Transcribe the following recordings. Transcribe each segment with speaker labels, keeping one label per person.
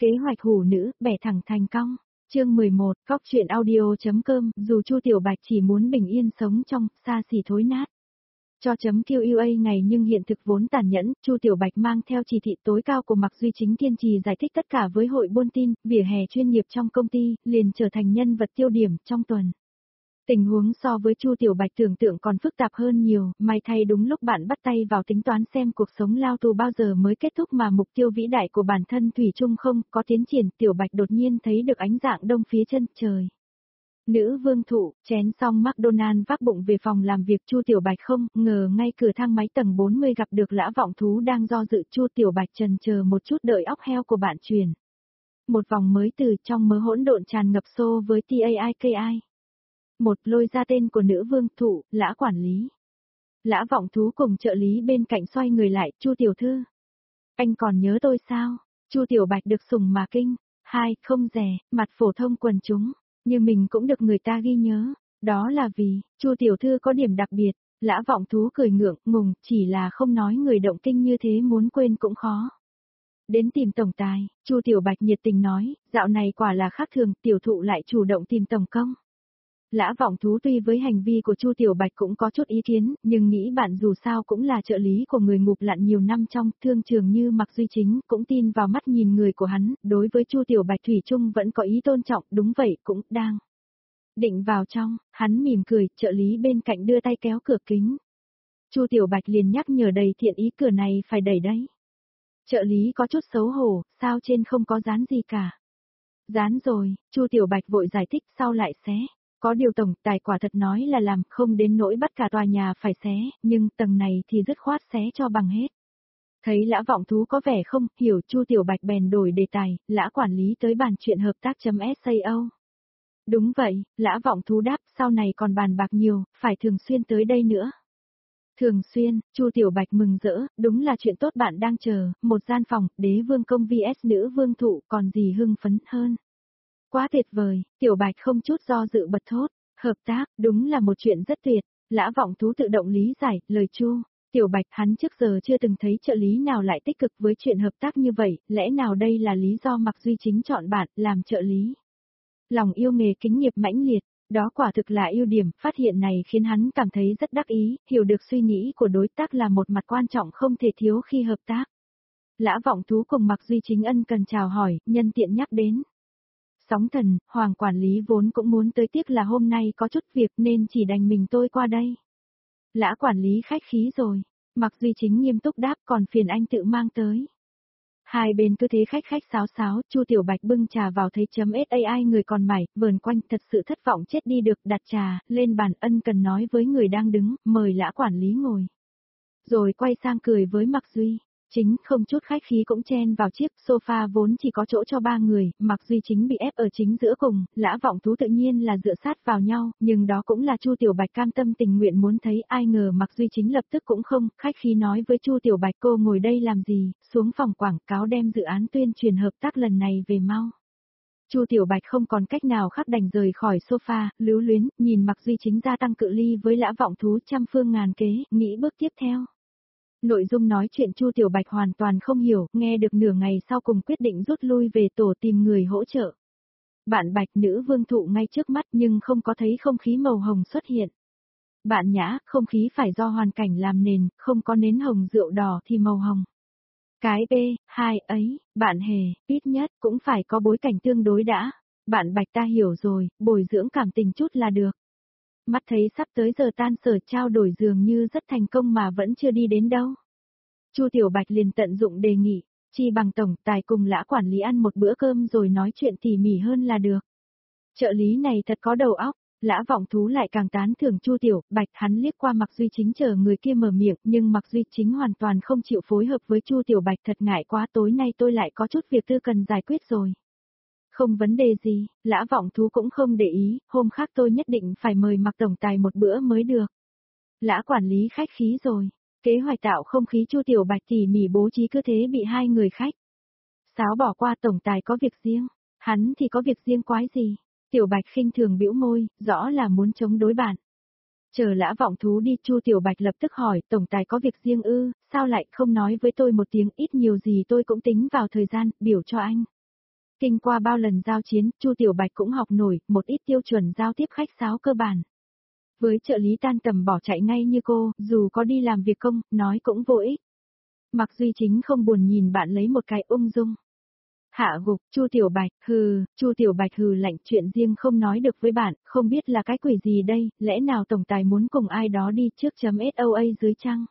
Speaker 1: Kế hoạch hủ nữ, bẻ thẳng thành cong. Chương 11, Cóc truyện audio.com, dù Chu Tiểu Bạch chỉ muốn bình yên sống trong, xa xỉ thối nát. Cho chấm QUA ngày nhưng hiện thực vốn tàn nhẫn, Chu Tiểu Bạch mang theo chỉ thị tối cao của Mạc Duy Chính kiên trì giải thích tất cả với hội buôn tin, vỉa hè chuyên nghiệp trong công ty, liền trở thành nhân vật tiêu điểm trong tuần. Tình huống so với Chu Tiểu Bạch tưởng tượng còn phức tạp hơn nhiều, may thay đúng lúc bạn bắt tay vào tính toán xem cuộc sống lao tù bao giờ mới kết thúc mà mục tiêu vĩ đại của bản thân thủy chung không có tiến triển, Tiểu Bạch đột nhiên thấy được ánh dạng đông phía chân trời. Nữ vương thụ, chén xong McDonald vác bụng về phòng làm việc Chu Tiểu Bạch không ngờ ngay cửa thang máy tầng 40 gặp được Lã Vọng Thú đang do dự. Chu Tiểu Bạch chần chờ một chút đợi óc heo của bạn truyền. Một vòng mới từ trong mớ hỗn độn tràn ngập xô với TAIKI. Một lôi ra tên của nữ vương thụ, Lã quản lý. Lã Vọng Thú cùng trợ lý bên cạnh xoay người lại, Chu tiểu thư. Anh còn nhớ tôi sao? Chu Tiểu Bạch được sủng mà kinh. Hai, không rẻ, mặt phổ thông quần chúng. Như mình cũng được người ta ghi nhớ. Đó là vì, Chu tiểu thư có điểm đặc biệt. Lã Vọng Thú cười ngượng, ngùng, chỉ là không nói người động kinh như thế muốn quên cũng khó. Đến tìm tổng tài, Chu Tiểu Bạch nhiệt tình nói, dạo này quả là khác thường, tiểu thụ lại chủ động tìm tổng công. Lã Vọng Thú tuy với hành vi của Chu Tiểu Bạch cũng có chút ý kiến, nhưng nghĩ bạn dù sao cũng là trợ lý của người ngục lặn nhiều năm trong thương trường như Mạc Duy Chính, cũng tin vào mắt nhìn người của hắn, đối với Chu Tiểu Bạch thủy chung vẫn có ý tôn trọng, đúng vậy cũng đang định vào trong, hắn mỉm cười, trợ lý bên cạnh đưa tay kéo cửa kính. Chu Tiểu Bạch liền nhắc nhở đầy thiện ý cửa này phải đẩy đấy. Trợ lý có chút xấu hổ, sao trên không có dán gì cả. Dán rồi, Chu Tiểu Bạch vội giải thích sau lại xé. Có điều tổng tài quả thật nói là làm không đến nỗi bắt cả tòa nhà phải xé, nhưng tầng này thì dứt khoát xé cho bằng hết. Thấy Lã Vọng Thú có vẻ không hiểu, Chu Tiểu Bạch bèn đổi đề tài, Lã quản lý tới bàn chuyện hợp tác.sao. Đúng vậy, Lã Vọng Thú đáp, sau này còn bàn bạc nhiều, phải thường xuyên tới đây nữa. Thường xuyên, Chu Tiểu Bạch mừng rỡ, đúng là chuyện tốt bạn đang chờ, một gian phòng, đế vương công vs nữ vương thụ, còn gì hưng phấn hơn. Quá tuyệt vời, Tiểu Bạch không chút do dự bật thốt, hợp tác, đúng là một chuyện rất tuyệt. Lã Vọng Thú tự động lý giải, lời Chu Tiểu Bạch hắn trước giờ chưa từng thấy trợ lý nào lại tích cực với chuyện hợp tác như vậy, lẽ nào đây là lý do Mạc Duy Chính chọn bạn làm trợ lý. Lòng yêu nghề kính nghiệp mãnh liệt, đó quả thực là ưu điểm, phát hiện này khiến hắn cảm thấy rất đắc ý, hiểu được suy nghĩ của đối tác là một mặt quan trọng không thể thiếu khi hợp tác. Lã Vọng Thú cùng Mạc Duy Chính ân cần chào hỏi, nhân tiện nhắc đến. Sóng thần, Hoàng quản lý vốn cũng muốn tới, tiếc là hôm nay có chút việc nên chỉ đành mình tôi qua đây. Lã quản lý khách khí rồi. Mạc Duy Chính nghiêm túc đáp, còn phiền anh tự mang tới. Hai bên cứ thế khách sáo sáo, Chu Tiểu Bạch bưng trà vào thấy .sai người còn mải, vờn quanh thật sự thất vọng chết đi được, đặt trà, lên bàn ân cần nói với người đang đứng, mời Lã quản lý ngồi. Rồi quay sang cười với Mạc Duy Chính, không chút khách khí cũng chen vào chiếc sofa vốn chỉ có chỗ cho ba người, Mạc Duy Chính bị ép ở chính giữa cùng, Lã Vọng Thú tự nhiên là dựa sát vào nhau, nhưng đó cũng là Chu Tiểu Bạch cam tâm tình nguyện muốn thấy, ai ngờ Mạc Duy Chính lập tức cũng không, khách khí nói với Chu Tiểu Bạch cô ngồi đây làm gì, xuống phòng quảng cáo đem dự án tuyên truyền hợp tác lần này về mau. Chu Tiểu Bạch không còn cách nào khác đành rời khỏi sofa, lưu luyến, nhìn Mạc Duy Chính gia tăng cự ly với Lã Vọng Thú trăm phương ngàn kế, nghĩ bước tiếp theo. Nội dung nói chuyện Chu Tiểu Bạch hoàn toàn không hiểu, nghe được nửa ngày sau cùng quyết định rút lui về tổ tìm người hỗ trợ. Bạn Bạch nữ vương thụ ngay trước mắt nhưng không có thấy không khí màu hồng xuất hiện. Bạn Nhã, không khí phải do hoàn cảnh làm nền, không có nến hồng rượu đỏ thì màu hồng. Cái B2 ấy, bạn Hề, ít nhất cũng phải có bối cảnh tương đối đã. Bạn Bạch ta hiểu rồi, bồi dưỡng cảm tình chút là được. Mắt thấy sắp tới giờ tan sở trao đổi dường như rất thành công mà vẫn chưa đi đến đâu. Chu Tiểu Bạch liền tận dụng đề nghị, chi bằng tổng tài cùng Lã quản lý ăn một bữa cơm rồi nói chuyện tỉ mỉ hơn là được. Trợ lý này thật có đầu óc, Lã Vọng Thú lại càng tán thưởng Chu Tiểu Bạch, hắn liếc qua Mạc Duy Chính chờ người kia mở miệng, nhưng Mạc Duy Chính hoàn toàn không chịu phối hợp với Chu Tiểu Bạch, thật ngại quá, tối nay tôi lại có chút việc tư cần giải quyết rồi. Không vấn đề gì, Lã Vọng Thú cũng không để ý, hôm khác tôi nhất định phải mời Mạc tổng tài một bữa mới được. Lã quản lý khách khí rồi, kế hoạch tạo không khí Chu Tiểu Bạch tỉ mỉ bố trí cứ thế bị hai người khách sáo bỏ qua, tổng tài có việc riêng, hắn thì có việc riêng quái gì. Tiểu Bạch khinh thường bĩu môi, rõ là muốn chống đối bạn. Chờ Lã Vọng Thú đi, Chu Tiểu Bạch lập tức hỏi, tổng tài có việc riêng ư, sao lại không nói với tôi một tiếng, ít nhiều gì tôi cũng tính vào thời gian, biểu cho anh. Kinh qua bao lần giao chiến, Chu Tiểu Bạch cũng học nổi một ít tiêu chuẩn giao tiếp khách sáo cơ bản. Với trợ lý tan tầm bỏ chạy ngay như cô, dù có đi làm việc công, nói cũng vô ích. Mạc Duy Chính không buồn nhìn bạn lấy một cái ung dung. Hạ gục, Chu Tiểu Bạch, Chu Tiểu Bạch hừ lạnh, chuyện riêng không nói được với bạn, không biết là cái quỷ gì đây, lẽ nào tổng tài muốn cùng ai đó đi trước chấm SOA dưới chăng?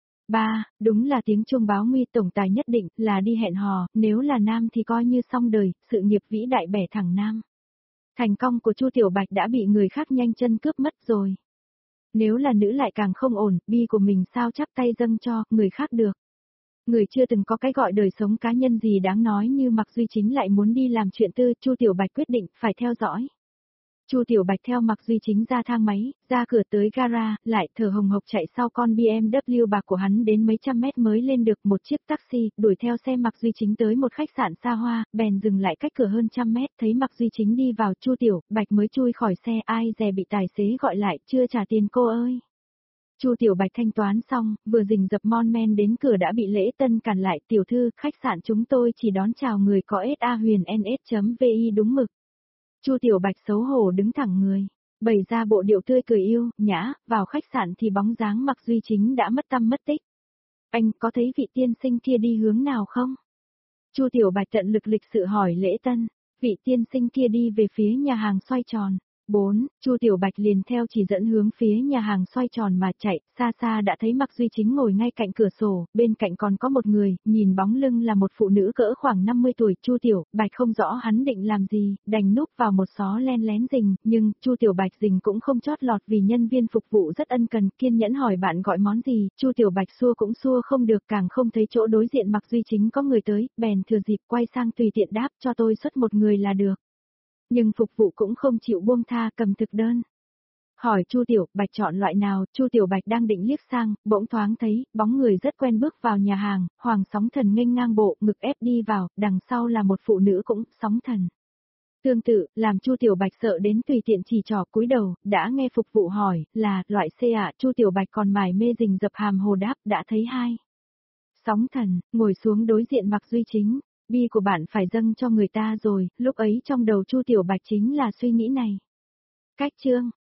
Speaker 1: Đúng là tiếng chuông báo nguy, tổng tài nhất định là đi hẹn hò, nếu là nam thì coi như xong đời, sự nghiệp vĩ đại bẻ thẳng nam. Thành công của Chu Tiểu Bạch đã bị người khác nhanh chân cướp mất rồi. Nếu là nữ lại càng không ổn, bi của mình sao chắp tay dâng cho người khác được. Người chưa từng có cái gọi đời sống cá nhân gì đáng nói như Mạc Duy Chính lại muốn đi làm chuyện tư, Chu Tiểu Bạch quyết định phải theo dõi. Chu Tiểu Bạch theo Mạc Duy Chính ra thang máy, ra cửa tới gara, lại thở hồng hộc chạy sau con BMW bạc của hắn đến mấy trăm mét mới lên được một chiếc taxi, đuổi theo xe Mạc Duy Chính tới một khách sạn xa hoa, bèn dừng lại cách cửa hơn trăm mét, thấy Mạc Duy Chính đi vào, Chu Tiểu Bạch mới chui khỏi xe, ai dè bị tài xế gọi lại, chưa trả tiền cô ơi. Chu Tiểu Bạch thanh toán xong, vừa rình rập mon men đến cửa đã bị Lễ Tân cản lại, tiểu thư, khách sạn chúng tôi chỉ đón chào người có SA huyền ns.vi đúng mực. Chu Tiểu Bạch xấu hổ đứng thẳng người, bày ra bộ điệu tươi cười yêu, nhã, vào khách sạn thì bóng dáng Mạc Duy Chính đã mất tăm mất tích. Anh có thấy vị tiên sinh kia đi hướng nào không? Chu Tiểu Bạch tận lực lịch sự hỏi Lễ Tân, vị tiên sinh kia đi về phía nhà hàng xoay tròn. Chu Tiểu Bạch liền theo chỉ dẫn hướng phía nhà hàng xoay tròn mà chạy, xa xa đã thấy Mạc Duy Chính ngồi ngay cạnh cửa sổ, bên cạnh còn có một người, nhìn bóng lưng là một phụ nữ cỡ khoảng 50 tuổi, Chu Tiểu Bạch không rõ hắn định làm gì, đành núp vào một xó len lén rình, nhưng Chu Tiểu Bạch rình cũng không chót lọt vì nhân viên phục vụ rất ân cần, kiên nhẫn hỏi bạn gọi món gì, Chu Tiểu Bạch xua cũng xua không được, càng không thấy chỗ đối diện Mạc Duy Chính có người tới, bèn thừa dịp quay sang tùy tiện đáp cho tôi xuất một người là được. Nhưng phục vụ cũng không chịu buông tha, cầm thực đơn. Hỏi Chu Tiểu Bạch chọn loại nào, Chu Tiểu Bạch đang định liếc sang, bỗng thoáng thấy, bóng người rất quen bước vào nhà hàng, Hoàng Sóng Thần nghênh ngang bộ, ngực ép đi vào, đằng sau là một phụ nữ cũng, Sóng Thần. Tương tự, làm Chu Tiểu Bạch sợ đến tùy tiện chỉ trỏ cúi đầu, đã nghe phục vụ hỏi, là, loại C ạ, Chu Tiểu Bạch còn mải mê rình rập hàm hồ đáp, đã thấy hai. Sóng Thần, ngồi xuống đối diện Mạc Duy Chính. Bi của bạn phải dâng cho người ta rồi, lúc ấy trong đầu Chu Tiểu Bạch chính là suy nghĩ này. Cách chương,